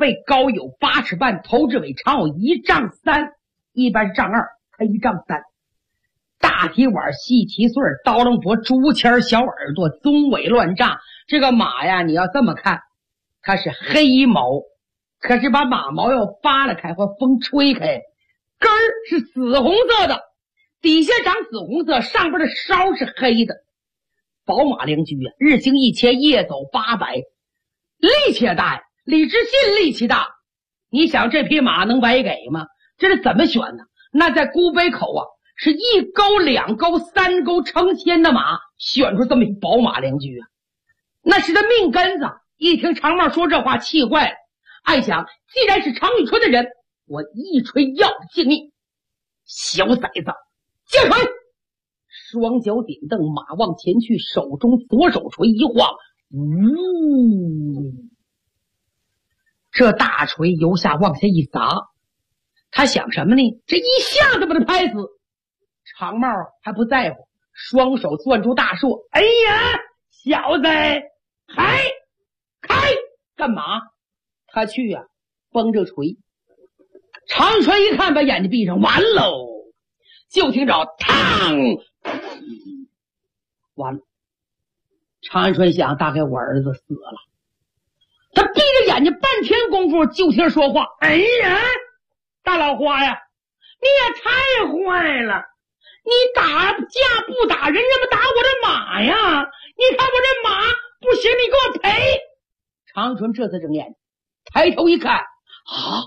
背高有8尺半，头至尾长有1丈3，一般是丈2，他1丈3。大蹄碗，细蹄穗，刀棱脖，竹签小耳朵，棕尾乱炸。这个马呀，你要这么看，它是黑毛，可是把马毛要扒拉开或风吹开，根儿是紫红色的，底下长紫红色，上边的梢是黑的。宝马良驹啊，日行1000，夜走800，力气也大呀。李知信力气大，你想这匹马能白给吗？这是怎么选呢？那在孤北口啊，是1沟2沟3沟成千的马，选出这么一宝马良驹啊，那是他命根子。一听长帽说这话，气坏了，暗想既然是常遇春的人，我一锤要性命。小崽子，接锤！双脚顶蹬，马往前去，手中左手锤一晃，这大锤由下往下一砸，他想什么呢？这一下子把他拍死。长帽还不在乎，双手攥住大槊，哎呀，小子，开干嘛？他去呀，绷着锤。长锤一看，把眼睛闭上，完喽！就听着嘡，完了。长安春想，大概我儿子死了。他闭着眼睛半天功夫，就听说话，哎呀，大老花呀，你也太坏了！你打架不打人，怎么打我这马呀？你看我这马不行，你给我赔！长春这次睁眼，抬头一看，啊，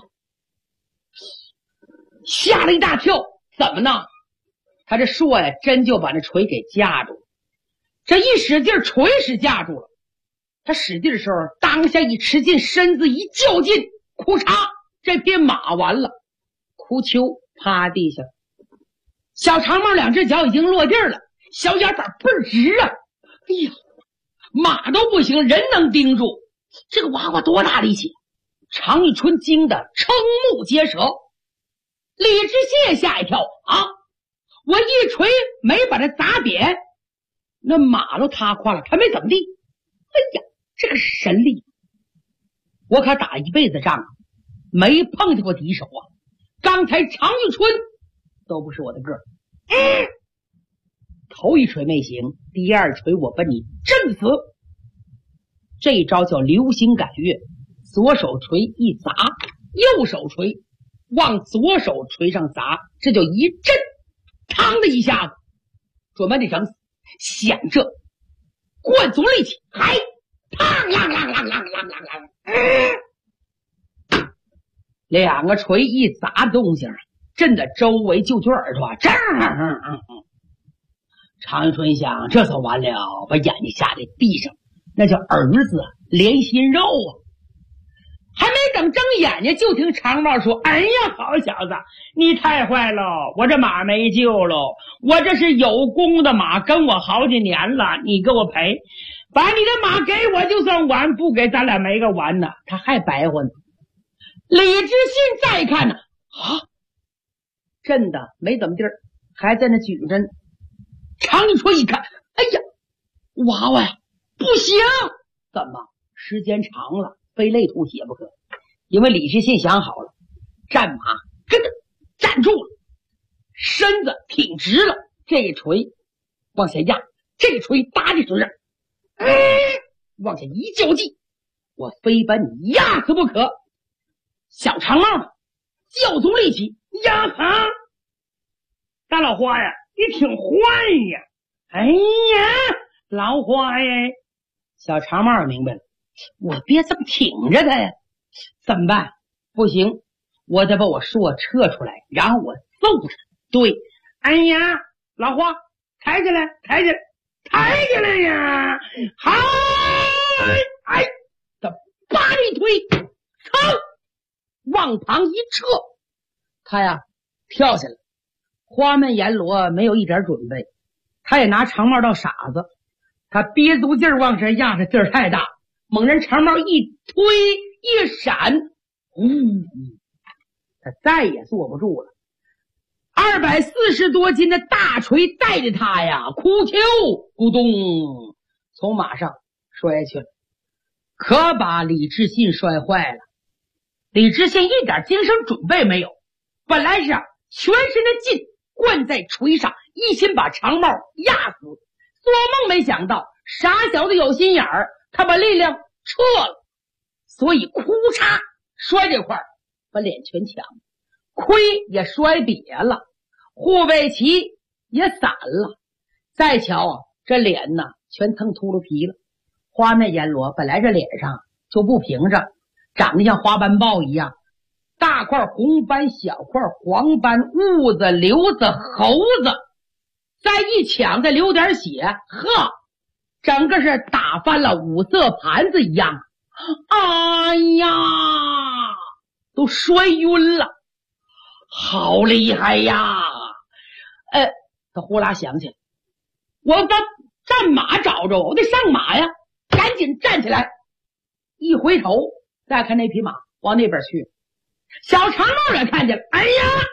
吓了一大跳。怎么呢？他这槊呀，真就把那锤给架住了。这一使劲，锤是架住了。他使劲的时候，当下一吃劲，身子一较劲，哭嚓，这匹马完了，哭丘趴地下。小长帽2只脚已经落地了，小眼板倍儿直啊！哎呀，马都不行，人能盯住。这个娃娃多大力气？常遇春惊得瞠目结舌。李知信吓一跳啊！我一锤没把他砸扁，那马都塌垮了，他没怎么地。哎呀，这个神力！我可打一辈子仗，没碰见过敌手啊！刚才常遇春都不是我的个儿。头一锤没行，第二锤我把你震死。这一招叫流星赶月，左手锤一砸，右手锤往左手锤上砸，这就一震，嘡的一下子准把你整死。想着灌足力气，还嘡啷啷啷啷啷啷啷，两个锤一砸动静，震得周围就觉耳朵常春想，这算完了，把眼睛吓得闭上，那叫儿子连心肉啊！还没等睁眼睛，就听长帽说：“哎呀，好小子，你太坏了，我这马没救了，我这是有功的马，跟我好几年了，你给我赔，把你的马给我就算完，不给咱俩没个完呢。”他还白话呢。李知信再看呢，啊，震的没怎么地儿，还在那举着呢。常玉春一看，哎呀，娃娃呀，不行！怎么？时间长了，非累吐血不可。因为李知信想好了，战马跟着站住了，身子挺直了，这一锤往下压，这一锤搭在身上，往下一较劲，我非把你压死不可。小长帽呢，较足力气压哈！大老花呀，你挺坏呀！哎呀，老花呀！小长帽明白了，我别这么挺着他呀，怎么办？不行，我得把我槊撤出来，然后我揍他。对，哎呀，老花，抬起来，抬起来，抬起来呀！嗨，哎，他叭一推，噌，往旁一撤，他呀跳下来。花闷阎罗没有一点准备，他也拿长帽当傻子，他憋足劲儿往上压，这劲儿太大，猛然长帽一推一闪，他再也坐不住了。240多斤的大锤带着他呀，哭丘咕咚从马上摔下去了，可把李知信摔坏了。 李知县一点精神准备没有，本来是全身的劲灌在锤上，一心把长帽压死。做梦没想到傻小子有心眼儿，他把力量撤了，所以哭嚓摔这块把脸全抢，盔也摔瘪了，护卫旗也散了。再瞧啊，这脸呢全蹭秃噜皮了。花面阎罗本来这脸上就不平整，长得像花斑豹一样，大块红斑，小块黄斑，痦子、瘤子、猴子，再一抢再流点血，呵，整个是打翻了五色盘子一样。哎呀，都摔晕了，好厉害呀！他呼啦想起来，我把战马找着，我得上马呀，赶紧站起来，一回头再看那匹马往那边去，小长帽也看见了。哎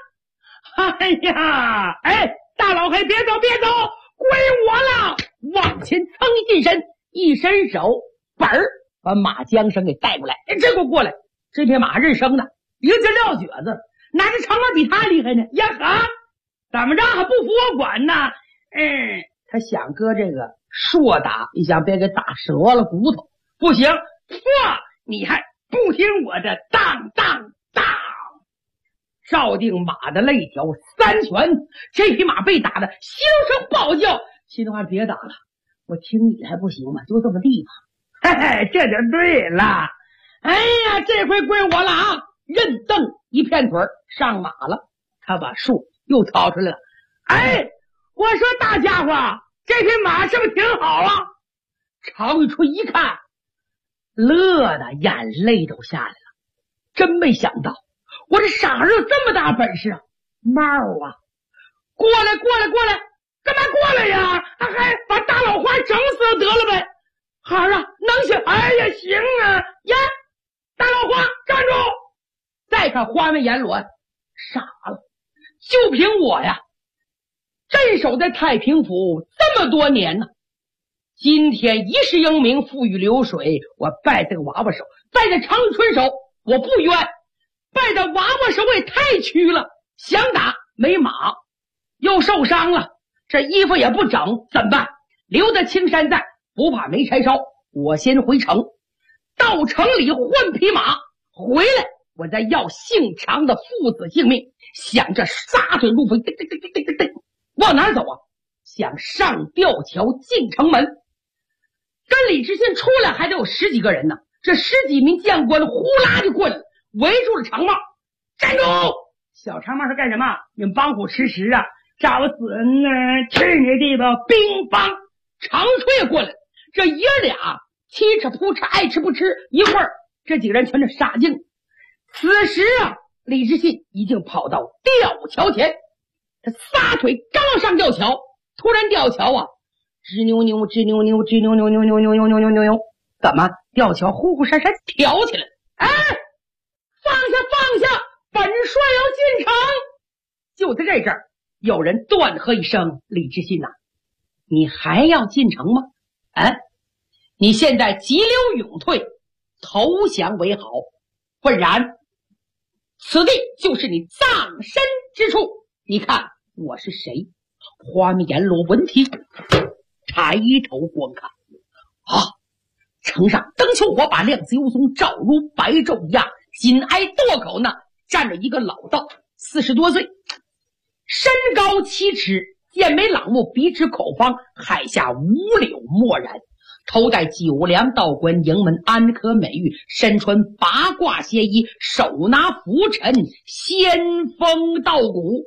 呀，大老黑别走别走，归我了！往前蹭一近身，一伸手本儿把马缰绳给带过来。这给我过来！这匹马认生的，一个撂蹶子，哪只长马比他厉害呢？呀哈，怎么着还不服我管呢？他想搁这个硕打，你想别给打折了骨头，不行，哇，你还不听我的，当当当，照定马的肋条3拳。这匹马被打的心声暴叫，心里话别打了，我听你还不行吗？就这么地方，这就对了。哎呀，这回归我了啊！任蹬一片腿上马了，他把树又掏出来了。我说大家伙，这匹马是不是挺好啊？常玉春一看，乐的眼泪都下来了，真没想到我这傻儿子这么大本事啊！猫啊，过来，干嘛过来呀？还把大老花整死得了呗！孩儿啊，能行？哎呀，行啊！呀，大老花站住！再看花面阎罗傻了，就凭我呀，镇守在太平府这么多年呢，今天一世英名，富裕流水，我拜这个娃娃手，拜这常玉春手，我不冤，拜这娃娃手也太屈了，想打没马，又受伤了，这衣服也不整，怎么办？留得青山在，不怕没柴烧，我先回城，到城里换匹马回来，我再要姓常的父子性命。想着撒腿入坟，往哪走啊？想上吊桥进城门。跟李知县出来还得有10几个人呢，这10几名将官呼啦就过来了，围住了长帽。站住！小长帽是干什么？你们帮虎吃食啊！找死呢！去你地吧！乒乓！长吹也过来了，这爷俩七吃扑吃，爱吃不吃，一会儿这几个人全是傻劲。此时啊，李知信已经跑到吊桥前，他撒腿刚要上吊桥，突然吊桥啊吱扭扭吱扭扭吱扭扭扭扭扭扭扭扭扭扭，怎么吊桥呼呼闪闪挑起来？放下，本帅要进城！就在这阵儿，有人断喝一声：“李知信呐，你还要进城吗？你现在急流勇退，投降为好，不然此地就是你葬身之处。你看我是谁？”花面阎罗闻听，抬头观看，城上灯秋火把，亮子幽松照如白昼一样。紧挨垛口呢，站着一个老道，40多岁，身高7尺，剑眉朗目，鼻直口方，海下五柳漠然，头戴9梁道冠，迎门安可美玉，身穿八卦仙衣，手拿拂尘，仙风道骨。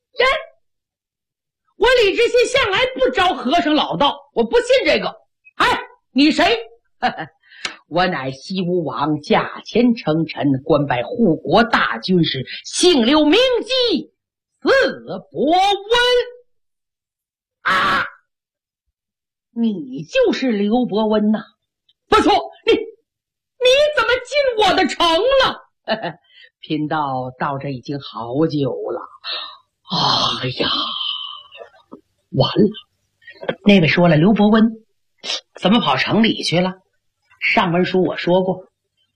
我李知信向来不招和尚老道，我不信这个。你谁？我乃西吴王驾前称臣，官拜护国大军师，姓刘名基，字伯温。你就是刘伯温呐？不错，你怎么进我的城了？贫道到这已经好久了。哎呀，完了！那位说了，刘伯温怎么跑城里去了？上文书我说过，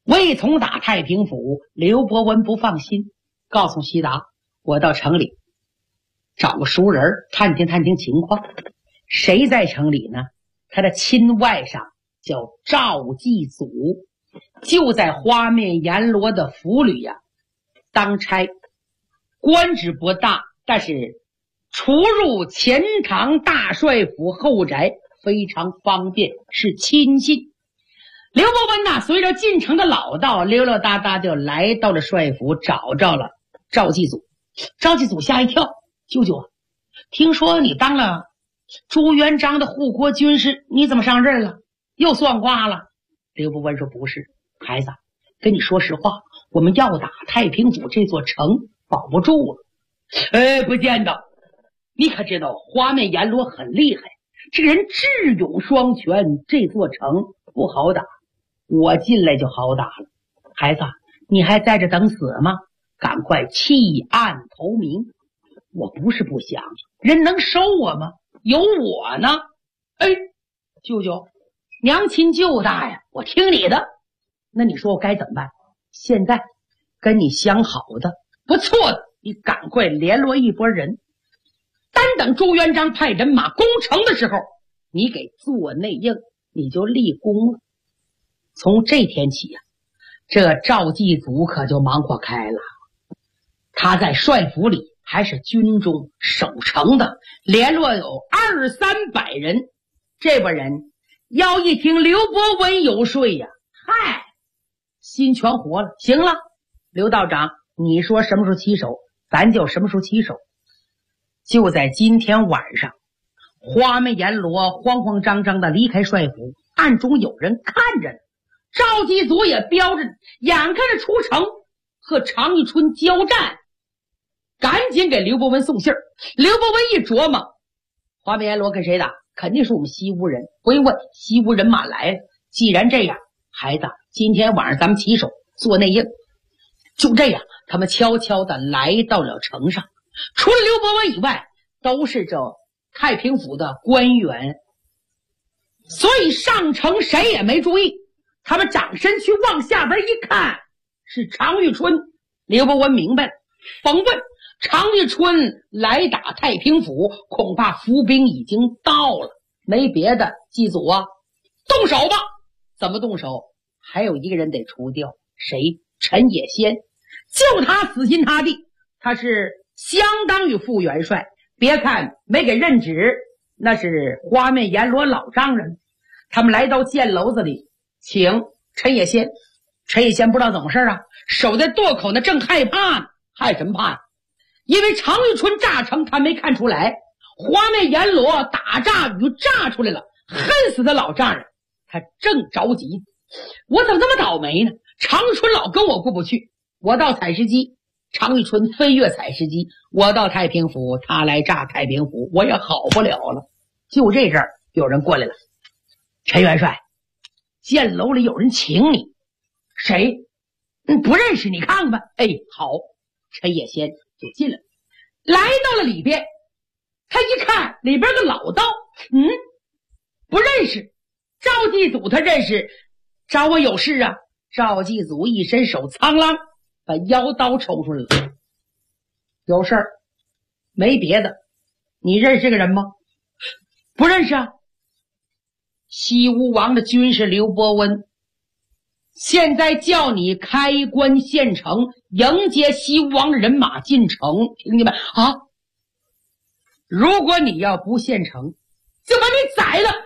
未从打太平府，刘伯温不放心，告诉西达，我到城里找个熟人探听探听情况。谁在城里呢？他的亲外甥叫赵继祖，就在花面阎罗的府里呀，当差，官职不大，但是出入前堂大帅府后宅非常方便，是亲信。刘伯温呐，随着进城的老道，溜溜达达就来到了帅府，找着了赵继祖。赵继祖吓一跳，舅舅啊，听说你当了朱元璋的护国军师，你怎么上任了？又算卦了？刘伯温说不是，孩子，跟你说实话，我们要打太平府这座城保不住了。不见得，你可知道花面阎罗很厉害，这个人智勇双全，这座城不好打。我进来就好打了。孩子，你还在这等死吗？赶快弃暗投明。我不是不想，人能收我吗？有我呢。舅舅，娘亲舅大呀，我听你的。那你说我该怎么办？现在跟你相好的不错的，你赶快联络一拨人，单等朱元璋派人马攻城的时候，你给做内应，你就立功了。从这天起呀，这赵继祖可就忙活开了。他在帅府里还是军中守城的，联络有200-300人。这拨人要一听刘伯温有税呀，嗨，心全活了。行了，刘道长，你说什么时候起手，咱就什么时候起手。就在今天晚上，花面阎罗慌慌张张的离开帅府，暗中有人看着呢。赵继祖也标着，眼看着出城和常遇春交战，赶紧给刘伯温送信儿。刘伯温一琢磨，花面阎罗跟谁打？肯定是我们西吴人。不用问，西吴人马来了。既然这样，孩子，今天晚上咱们起手做内应。就这样，他们悄悄地来到了城上，除了刘伯温以外，都是这太平府的官员，所以上城谁也没注意。他们转身去往下边一看，是常遇春。刘伯温明白了，甭问，常遇春来打太平府，恐怕伏兵已经到了。没别的，祭祖啊，动手吧。怎么动手？还有一个人得除掉，谁？陈野先。就他死心塌地，他是相当于副元帅。别看没给任职，那是花面阎罗老丈人。他们来到箭楼子里，请陈野先。陈野先不知道怎么回事啊，守在垛口呢，正害怕呢。害什么怕？因为常遇春炸城，他没看出来，花面阎罗打炸雨炸出来了，恨死他老丈人。他正着急，我怎么这么倒霉呢？常遇春老跟我过不去，我到采石矶，常遇春飞越采石矶；我到太平府，他来炸太平府，我也好不了了。就这阵儿，有人过来了，陈元帅，箭楼里有人请你。谁？不认识，你看看吧。好。陈野先就进来，来到了里边。他一看里边个老道，不认识。赵继祖他认识，找我有事啊。赵继祖一伸手，苍啷把腰刀抽出来了。有事儿？没别的。你认识这个人吗？不认识啊。西吴王的军师刘伯温，现在叫你开关县城，迎接西吴王的人马进城，听见没啊？如果你要不献城，就把你宰了。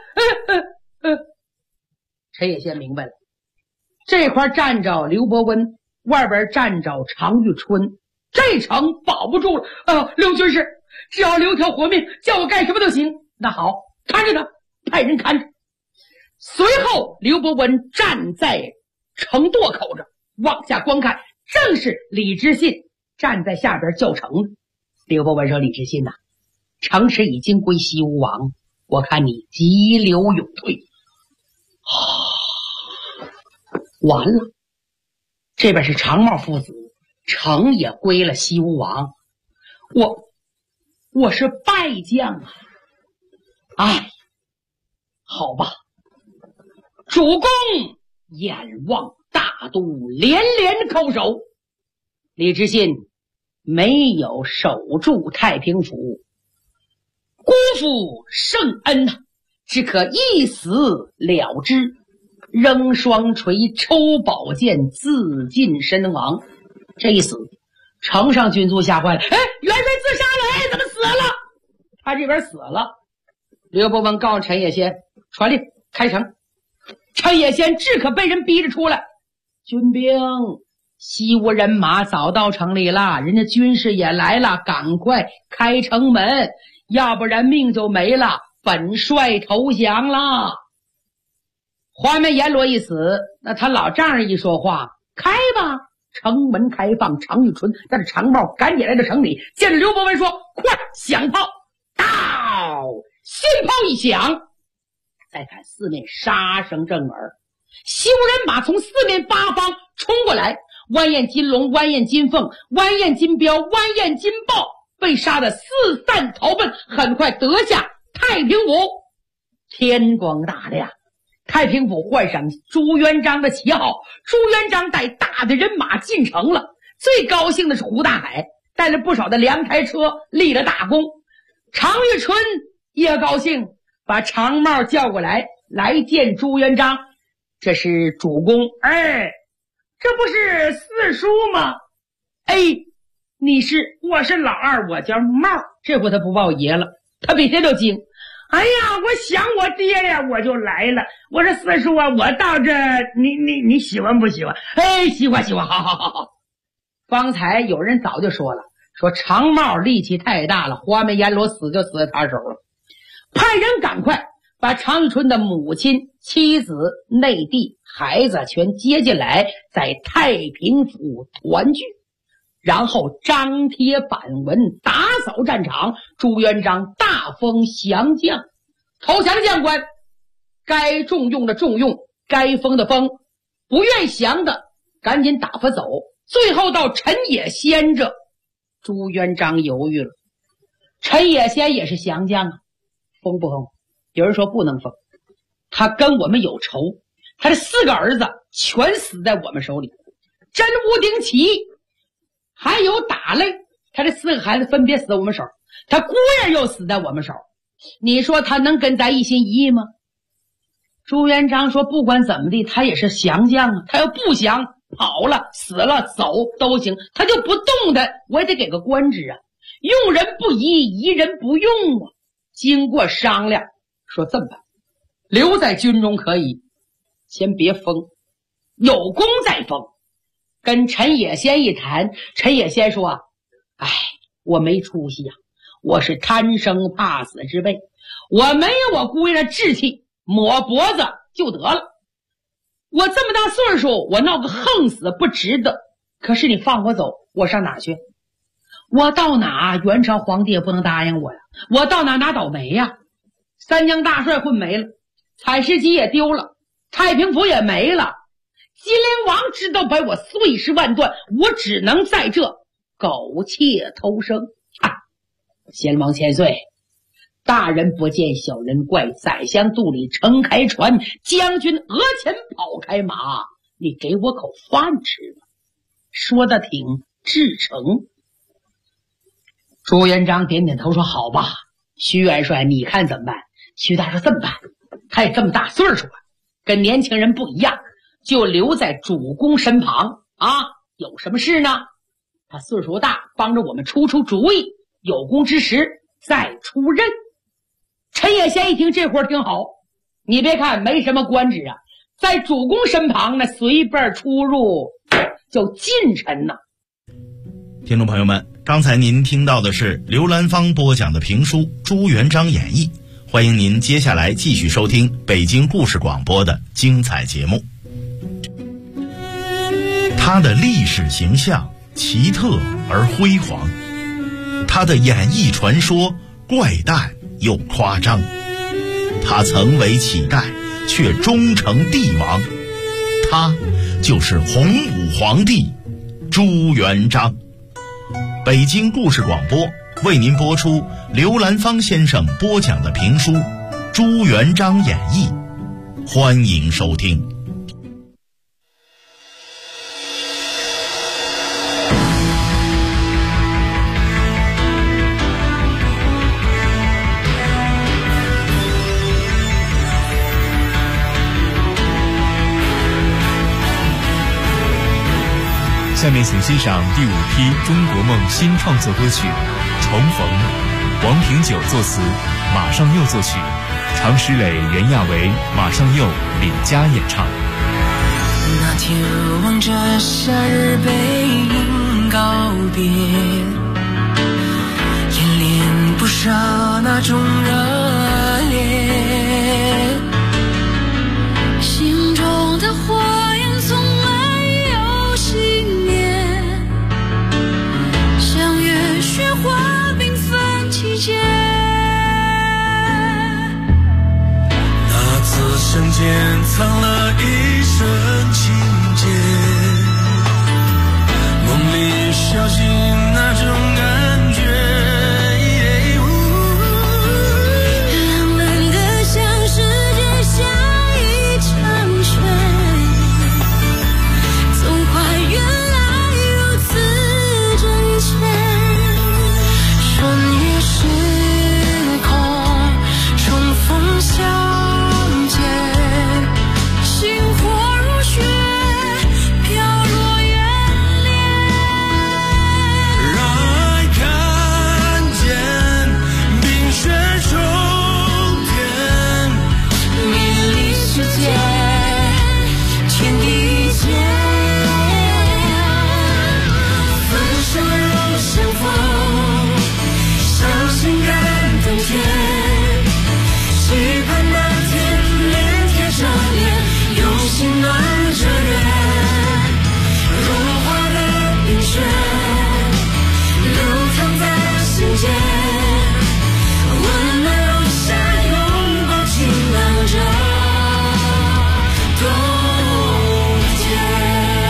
陈野先明白了，这块站着刘伯温，外边站着常遇春，这城保不住了。刘军师，只要留条活命，叫我干什么都行。那好，看着他，派人看着。随后刘伯温站在城垛口着，往下观看，正是李知信站在下边叫城。刘伯温说：李知信呐，城池已经归西吴王，我看你急流勇退。完了，这边是常茂父子，城也归了西吴王，我是败将啊！好吧，主公眼望大都连连叩首。李知信没有守住太平府，辜负圣恩呐，只可一死了之，扔双锤抽宝剑，自尽身亡。这一死，城上军卒吓坏了，元帅自杀了，怎么死了？他这边死了。刘伯温告诉陈野先传令开城，陈野先只可被人逼着出来。军兵西吴人马早到城里了，人家军士也来了，赶快开城门，要不然命就没了，本帅投降了。花面阎罗一死，那他老丈人一说话，开吧，城门开放。常遇春带着长帽赶紧来到城里，见着刘伯温说，快响炮，到！信炮一响，再看四面杀声震耳，西吴人马从四面八方冲过来，弯雁金龙、弯雁金凤、弯雁金标、弯雁金豹被杀得四散逃奔，很快得下太平府。天光大亮，太平府换上朱元璋的旗号，朱元璋带大的人马进城了。最高兴的是胡大海，带了不少的粮台车，立了大功。常遇春也高兴，把长帽叫过来，来见朱元璋。这是主公，这不是四叔吗？我是老二，我叫帽。这回他不报爷了，他比谁都惊。哎呀，我想我爹呀，我就来了。我说四叔啊，我到这，你喜欢不喜欢？喜欢，好。方才有人早就说了，说长帽力气太大了，花面阎罗死就死在他手了。派人赶快把常遇春的母亲、妻子、内弟、孩子全接进来，在太平府团聚，然后张贴版文，打扫战场。朱元璋大封降将，投降的将官该重用的重用，该封的封，不愿降的赶紧打发走。最后到陈野先这，朱元璋犹豫了。陈野先也是降将啊，封不封？有人说不能封，他跟我们有仇，他的4个儿子全死在我们手里，真乌丁奇还有打擂，他这4个孩子分别死在我们手，他姑爷又死在我们手，你说他能跟咱一心一意吗？朱元璋说不管怎么地，他也是降将啊，他要不降，跑了死了走都行，他就不动的，我也得给个官职啊。用人不疑，疑人不用啊。经过商量，说这么办，留在军中可以，先别封，有功再封。跟陈野先一谈，陈野先说我没出息啊，我是贪生怕死之辈，我没有我姑爷的志气，抹脖子就得了。我这么大岁数，我闹个横死不值得，可是你放我走，我上哪去？我到哪元朝皇帝也不能答应我呀，我到哪拿倒霉呀？三江大帅混没了，采石矶也丢了，太平府也没了，金陵王知道把我碎尸万段，我只能在这苟且偷生。先王千岁，大人不见小人怪，宰相肚里撑开船，将军额前跑开马，你给我口饭吃吧。说的挺至诚。朱元璋点点头说好吧，徐元帅你看怎么办？徐大说这么办，他也这么大岁数了，跟年轻人不一样，就留在主公身旁有什么事呢？他岁数大，帮着我们出主意，有功之时再出任。陈野先一听这活挺好，你别看没什么官职啊，在主公身旁呢，随便出入就近臣呢。 听众朋友们，刚才您听到的是刘兰芳播讲的评书《朱元璋演义》，欢迎您接下来继续收听北京故事广播的精彩节目。他的历史形象奇特而辉煌，他的演义传说怪诞又夸张，他曾为乞丐却终成帝王，他就是洪武皇帝朱元璋。北京故事广播为您播出刘兰芳先生播讲的评书《朱元璋演义》，欢迎收听。 下面请欣赏第5批中国梦新创作歌曲《重逢》，王平久作词，马上佑作曲，常石磊、袁娅维、马上佑、李佳演唱。 那天望着夏日背影告别，演练不少那种热烈，心中的火焰从没有熄灭，像月雪花缤纷季节。 那次相见藏了一瞬情节，梦里小心那种感觉， 浪漫的像世界下一场雪，总怀原来如此真切，穿越时空重逢相见，心火如雪飘落眼帘， 让爱看见冰雪重天， 迷离世界天地间，分手又相逢，伤心感动天，期盼那天脸贴着脸，用心暖着月，融化的冰雪流淌在心间，温暖如夏拥抱晴朗着冬天。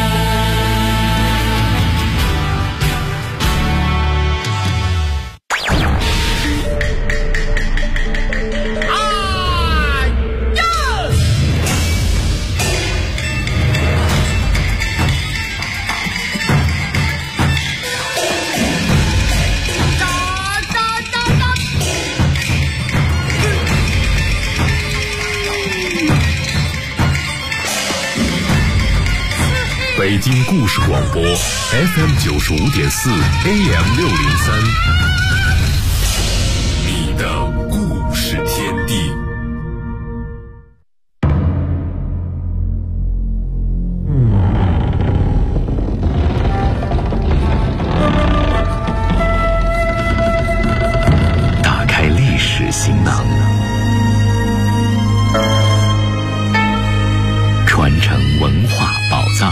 北京故事广播 FM 95.4 AM 603，你的故事天地。打开历史行囊，传承文化宝藏。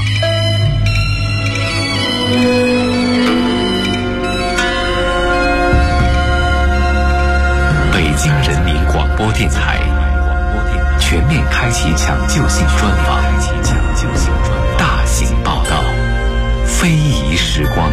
北京人民广播电台全面开启抢救性专访，大型报道，非遗时光。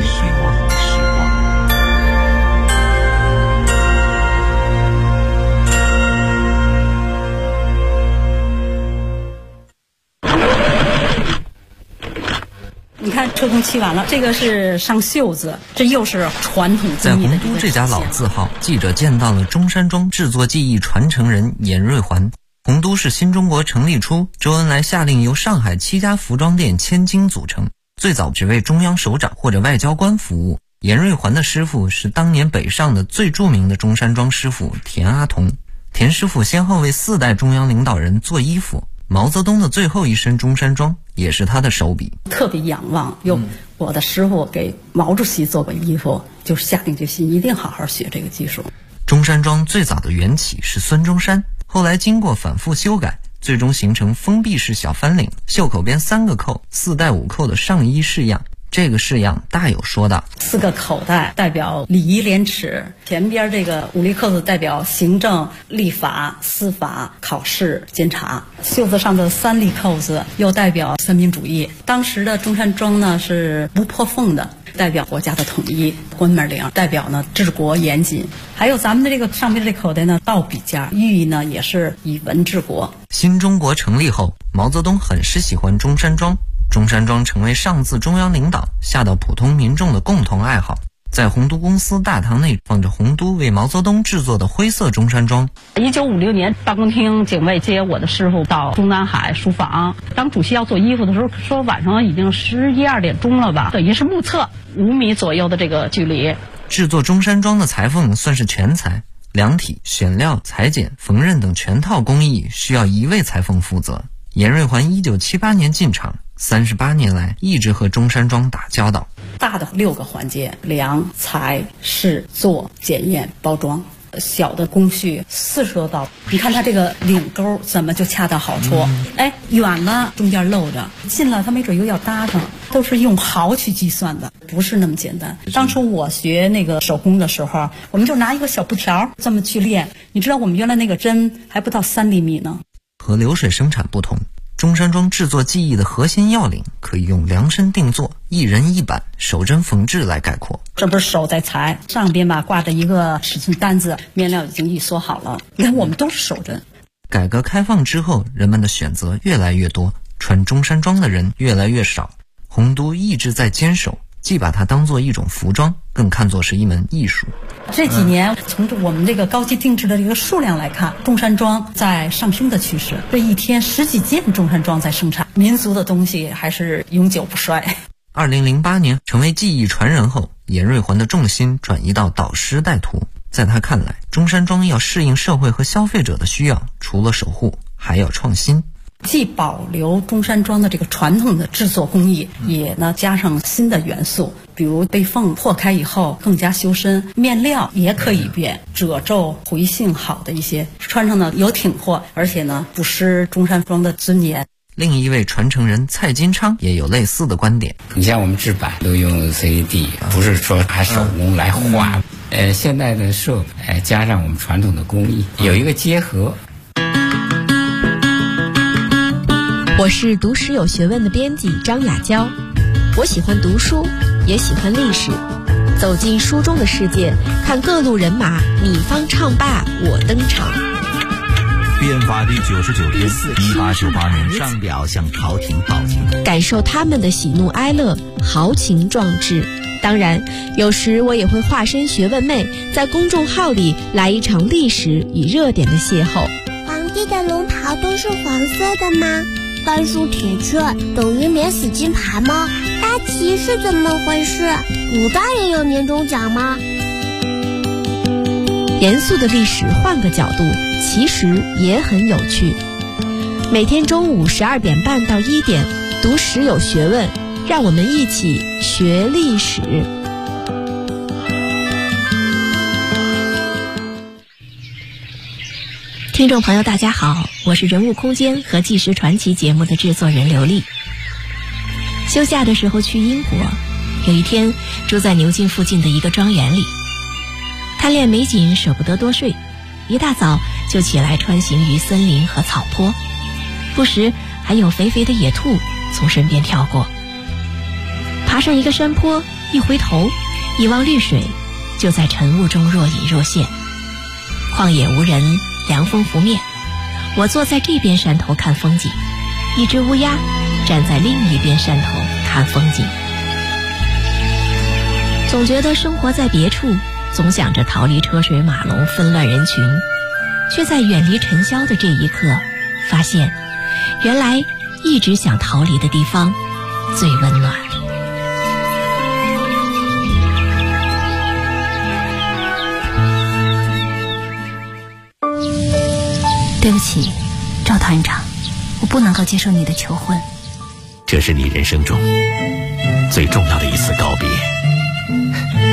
你看车工漆完了，这个是上袖子，这又是传统在洪都这家老字号，记者见到了中山装制作技艺传承人严瑞环。洪都是新中国成立初，周恩来下令由上海7家服装店千金组成，最早只为中央首长或者外交官服务。严瑞环的师傅是当年北上的最著名的中山装师傅田阿童。田师傅先后为4代中央领导人做衣服，毛泽东的最后一身中山装也是他的手笔。 特别仰望，我的师傅给毛主席做过衣服，就下定决心一定好好学这个技术。 中山装最早的缘起是孙中山，后来经过反复修改，最终形成封闭式小翻领，袖口边3个扣，4带5扣的上衣式样。这个式样大有说道 ，4个口袋代表礼仪廉耻，前边这个5粒扣子代表行政、立法、司法、考试、监察，袖子上的3粒扣子又代表三民主义。当时的中山装呢是不破缝的，代表国家的统一。关门领代表呢治国严谨。还有咱们的这个上面这口袋呢倒笔架，寓意呢也是以文治国。 新中国成立后，毛泽东很是喜欢中山装，中山装成为上自中央领导下到普通民众的共同爱好。 在洪都公司大堂内放着洪都为毛泽东制作的灰色中山装。 1956年，办公厅警卫接我的师傅到中南海书房，当主席要做衣服的时候，说晚上已经11、12点钟了吧，等于是目测5米左右的这个距离。 制作中山装的裁缝算是全才，量体、选料、裁剪、缝纫等全套工艺需要一位裁缝负责。严瑞环1978年进厂，38年来一直和中山装打交道。 大的6个环节：量、裁、试、做、检验、包装。小的工序40多道，你看它这个领钩怎么就恰到好处？远了中间漏着，近了它没准又要搭上，都是用毫去计算的，不是那么简单。当初我学那个手工的时候，我们就拿一个小布条这么去练，你知道我们原来那个针还不到3厘米呢。 和流水生产不同，中山装制作技艺的核心要领可以用量身定做、一人一板、手针缝制来概括。 这不是手在裁，上边吧挂着一个尺寸单子，面料已经一缩好了。你看我们都是手针。 改革开放之后，人们的选择越来越多，穿中山装的人越来越少。洪都一直在坚守，既把它当作一种服装，更看作是一门艺术。 这几年从我们这个高级定制的这个数量来看，中山装在上升的趋势。这一天10几件中山装在生产，民族的东西还是永久不衰。 2008年成为技艺传人后，严瑞环的重心转移到导师带徒。在他看来，中山装要适应社会和消费者的需要，除了守护，还要创新。 既保留中山装的这个传统的制作工艺，也加上新的元素，比如被缝破开以后更加修身，面料也可以变，褶皱回性好的一些，穿上有挺阔，而且不失中山装的尊严。 另一位传承人蔡金昌也有类似的观点。 你像我们制版都用 CAD， 不是说拿手工来画。现在的设备加上我们传统的工艺，有一个结合。 我是读史有学问的编辑张雅娇，我喜欢读书，也喜欢历史，走进书中的世界，看各路人马，你方唱罢我登场。 变法第99天，1898年上表向朝廷报警， 感受他们的喜怒哀乐，豪情壮志。当然，有时我也会化身学问妹，在公众号里来一场历史与热点的邂逅。 皇帝的龙袍都是黄色的吗？甘肃铁雀等于免死金牌吗？大旗是怎么回事？古代也有年终奖吗？ 严肃的历史换个角度，其实也很有趣。每天中午12点半到1点，读史有学问，让我们一起学历史。听众朋友大家好，我是人物空间和纪实传奇节目的制作人刘丽。休假的时候去英国，有一天住在牛津附近的一个庄园里，贪恋美景舍不得多睡，一大早就起来穿行于森林和草坡，不时还有肥肥的野兔从身边跳过。爬上一个山坡，一回头一望绿水，就在晨雾中若隐若现。旷野无人，凉风拂面，我坐在这边山头看风景，一只乌鸦站在另一边山头看风景。总觉得生活在别处，总想着逃离车水马龙纷乱人群，却在远离尘嚣的这一刻，发现原来一直想逃离的地方最温暖。 对不起，赵团长，我不能够接受你的求婚。 这是你人生中最重要的一次告别。